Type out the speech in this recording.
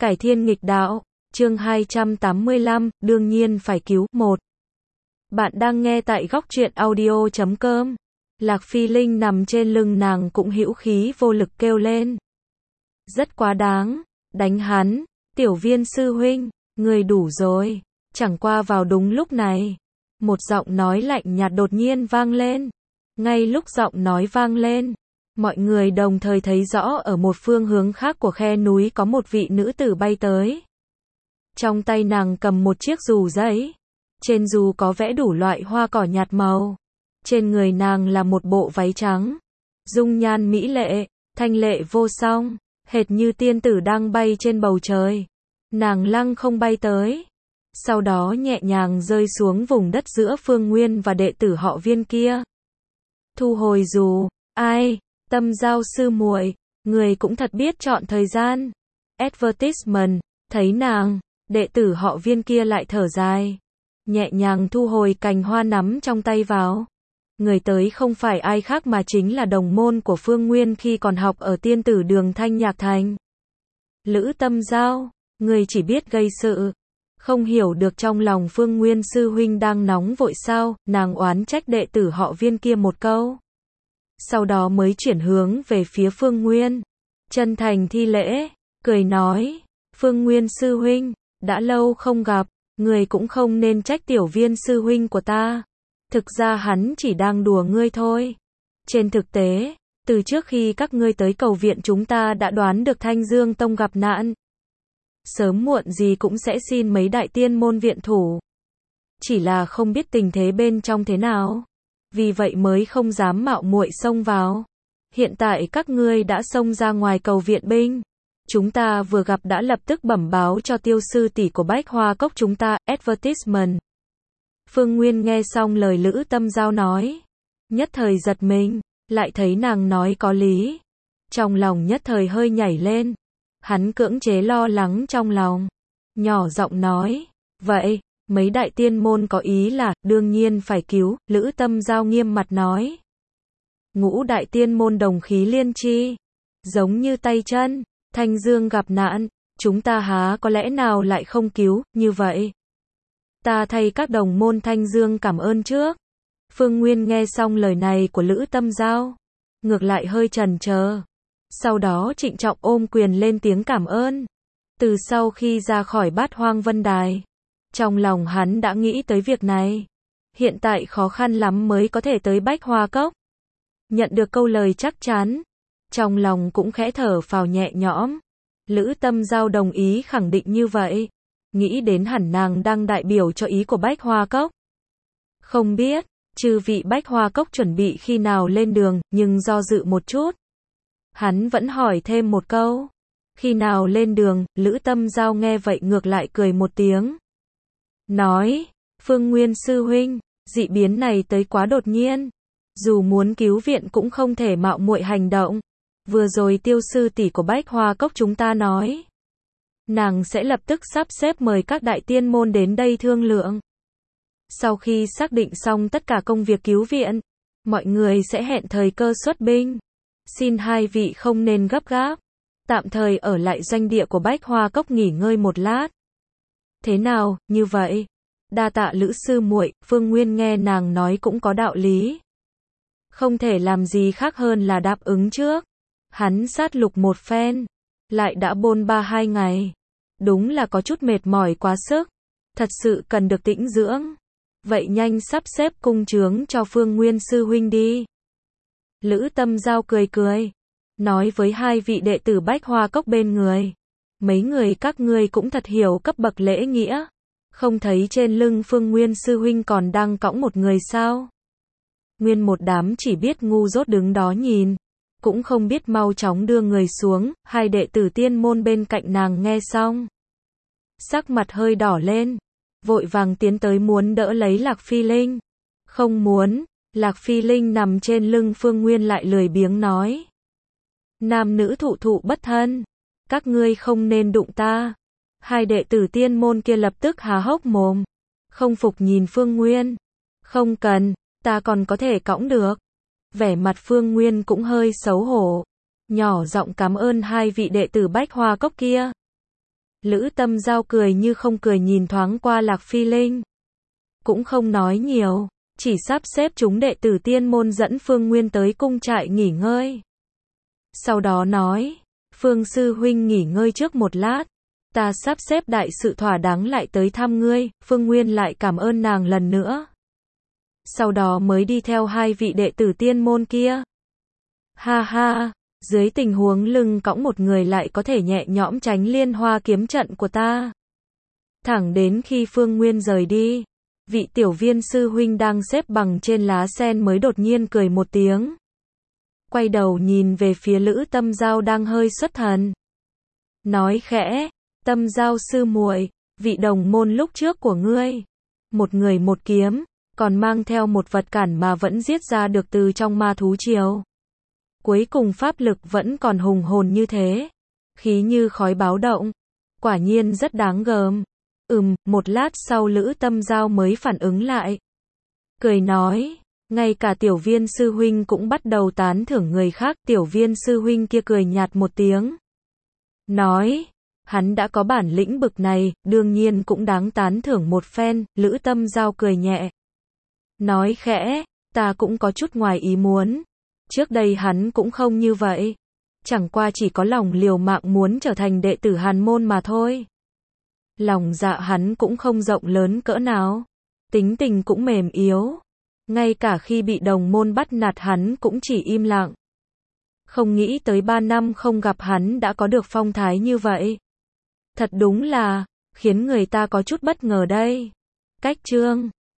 Cải thiên nghịch đạo, chương 285, đương nhiên phải cứu. 1. Bạn đang nghe tại góc truyện audio.com. Lạc Phi Linh nằm trên lưng nàng cũng hữu khí vô lực kêu lên. Rất quá đáng, đánh hắn, Tiểu Viên sư huynh, người đủ rồi. Chẳng qua vào đúng lúc này, một giọng nói lạnh nhạt đột nhiên vang lên. Ngay lúc giọng nói vang lên, mọi người đồng thời thấy rõ ở một phương hướng khác của khe núi có một vị nữ tử bay tới. Trong tay nàng cầm một chiếc dù giấy. Trên dù có vẽ đủ loại hoa cỏ nhạt màu. Trên người nàng là một bộ váy trắng. Dung nhan mỹ lệ, thanh lệ vô song, hệt như tiên tử đang bay trên bầu trời. Nàng lăng không bay tới. Sau đó nhẹ nhàng rơi xuống vùng đất giữa Phương Nguyên và đệ tử họ Viên kia. Thu hồi dù, ai, Tâm Giao sư muội, người cũng thật biết chọn thời gian. Advertisement, thấy nàng, đệ tử họ Viên kia lại thở dài. Nhẹ nhàng thu hồi cành hoa nắm trong tay vào. Người tới không phải ai khác mà chính là đồng môn của Phương Nguyên khi còn học ở tiên tử đường Thanh Nhạc Thành. Lữ Tâm Giao, người chỉ biết gây sự. Không hiểu được trong lòng Phương Nguyên sư huynh đang nóng vội sao, nàng oán trách đệ tử họ Viên kia một câu. Sau đó mới chuyển hướng về phía Phương Nguyên. Chân thành thi lễ, cười nói, Phương Nguyên sư huynh, đã lâu không gặp, người cũng không nên trách Tiểu Viên sư huynh của ta. Thực ra hắn chỉ đang đùa ngươi thôi. Trên thực tế, từ trước khi các ngươi tới cầu viện chúng ta đã đoán được Thanh Dương Tông gặp nạn. Sớm muộn gì cũng sẽ xin mấy đại tiên môn viện thủ. Chỉ là không biết tình thế bên trong thế nào. Vì vậy mới không dám mạo muội xông vào. Hiện tại các ngươi đã xông ra ngoài cầu viện binh. Chúng ta vừa gặp đã lập tức bẩm báo cho tiêu sư tỷ của Bách Hoa Cốc chúng ta, advertisement. Phương Nguyên nghe xong lời Lữ Tâm Giao nói. Nhất thời giật mình, lại thấy nàng nói có lý. Trong lòng nhất thời hơi nhảy lên. Hắn cưỡng chế lo lắng trong lòng. Nhỏ giọng nói, vậy, mấy đại tiên môn có ý là, đương nhiên phải cứu, Lữ Tâm Giao nghiêm mặt nói. Ngũ đại tiên môn đồng khí liên chi. Giống như tay chân, Thanh Dương gặp nạn, chúng ta há có lẽ nào lại không cứu, như vậy. Ta thay các đồng môn Thanh Dương cảm ơn trước. Phương Nguyên nghe xong lời này của Lữ Tâm Giao. Ngược lại hơi chần chờ. Sau đó trịnh trọng ôm quyền lên tiếng cảm ơn. Từ sau khi ra khỏi Bát Hoang Vân Đài, trong lòng hắn đã nghĩ tới việc này. Hiện tại khó khăn lắm mới có thể tới Bách Hoa Cốc. Nhận được câu lời chắc chắn, trong lòng cũng khẽ thở phào nhẹ nhõm. Lữ Tâm Giao đồng ý khẳng định như vậy. Nghĩ đến hẳn nàng đang đại biểu cho ý của Bách Hoa Cốc. Không biết, chư vị Bách Hoa Cốc chuẩn bị khi nào lên đường, nhưng do dự một chút. Hắn vẫn hỏi thêm một câu. Khi nào lên đường, Lữ Tâm Giao nghe vậy ngược lại cười một tiếng. Nói, Phương Nguyên sư huynh, dị biến này tới quá đột nhiên. Dù muốn cứu viện cũng không thể mạo muội hành động. Vừa rồi tiêu sư tỷ của Bách Hoa Cốc chúng ta nói. Nàng sẽ lập tức sắp xếp mời các đại tiên môn đến đây thương lượng. Sau khi xác định xong tất cả công việc cứu viện, mọi người sẽ hẹn thời cơ xuất binh. Xin hai vị không nên gấp gáp. Tạm thời ở lại doanh địa của Bách Hoa Cốc nghỉ ngơi một lát. Thế nào, như vậy? Đa tạ Lữ sư muội, Phương Nguyên nghe nàng nói cũng có đạo lý. Không thể làm gì khác hơn là đáp ứng trước. Hắn sát lục một phen. Lại đã bôn ba 2 ngày. Đúng là có chút mệt mỏi quá sức. Thật sự cần được tĩnh dưỡng. Vậy nhanh sắp xếp cung chướng cho Phương Nguyên sư huynh đi. Lữ Tâm Giao cười cười. Nói với hai vị đệ tử Bách Hoa Cốc bên người. Mấy người các ngươi cũng thật hiểu cấp bậc lễ nghĩa. Không thấy trên lưng Phương Nguyên sư huynh còn đang cõng một người sao? Nguyên một đám chỉ biết ngu dốt đứng đó nhìn. Cũng không biết mau chóng đưa người xuống. Hai đệ tử tiên môn bên cạnh nàng nghe xong. Sắc mặt hơi đỏ lên. Vội vàng tiến tới muốn đỡ lấy Lạc Phi Linh. Không muốn. Lạc Phi Linh nằm trên lưng Phương Nguyên lại lười biếng nói. Nam nữ thụ thụ bất thân. Các ngươi không nên đụng ta. Hai đệ tử tiên môn kia lập tức há hốc mồm. Không phục nhìn Phương Nguyên. Không cần, ta còn có thể cõng được. Vẻ mặt Phương Nguyên cũng hơi xấu hổ. Nhỏ giọng cảm ơn hai vị đệ tử Bách Hoa Cốc kia. Lữ Tâm Giao cười như không cười nhìn thoáng qua Lạc Phi Linh. Cũng không nói nhiều, chỉ sắp xếp chúng đệ tử tiên môn dẫn Phương Nguyên tới cung trại nghỉ ngơi. Sau đó nói, Phương sư huynh nghỉ ngơi trước một lát, ta sắp xếp đại sự thỏa đáng lại tới thăm ngươi. Phương Nguyên lại cảm ơn nàng lần nữa. Sau đó mới đi theo hai vị đệ tử tiên môn kia. Ha ha, dưới tình huống lưng cõng một người lại có thể nhẹ nhõm tránh liên hoa kiếm trận của ta. Thẳng đến khi Phương Nguyên rời đi, vị tiểu viên sư huynh đang xếp bằng trên lá sen mới đột nhiên cười một tiếng. Quay đầu nhìn về phía Lữ Tâm Giao đang hơi xuất thần. Nói khẽ, Tâm Giao sư muội, vị đồng môn lúc trước của ngươi, một người một kiếm, còn mang theo một vật cản mà vẫn giết ra được từ trong ma thú triều. Cuối cùng pháp lực vẫn còn hùng hồn như thế, khí như khói báo động, quả nhiên rất đáng gờm. Một lát sau Lữ Tâm Giao mới phản ứng lại. Cười nói, ngay cả tiểu viên sư huynh cũng bắt đầu tán thưởng người khác. Tiểu viên sư huynh kia cười nhạt một tiếng. Nói, hắn đã có bản lĩnh bực này, đương nhiên cũng đáng tán thưởng một phen. Lữ Tâm Giao cười nhẹ. Nói khẽ, ta cũng có chút ngoài ý muốn. Trước đây hắn cũng không như vậy. Chẳng qua chỉ có lòng liều mạng muốn trở thành đệ tử Hàn môn mà thôi. Lòng dạ hắn cũng không rộng lớn cỡ nào. Tính tình cũng mềm yếu. Ngay cả khi bị đồng môn bắt nạt hắn cũng chỉ im lặng. Không nghĩ tới 3 năm không gặp hắn đã có được phong thái như vậy. Thật đúng là, khiến người ta có chút bất ngờ đây. Cách chương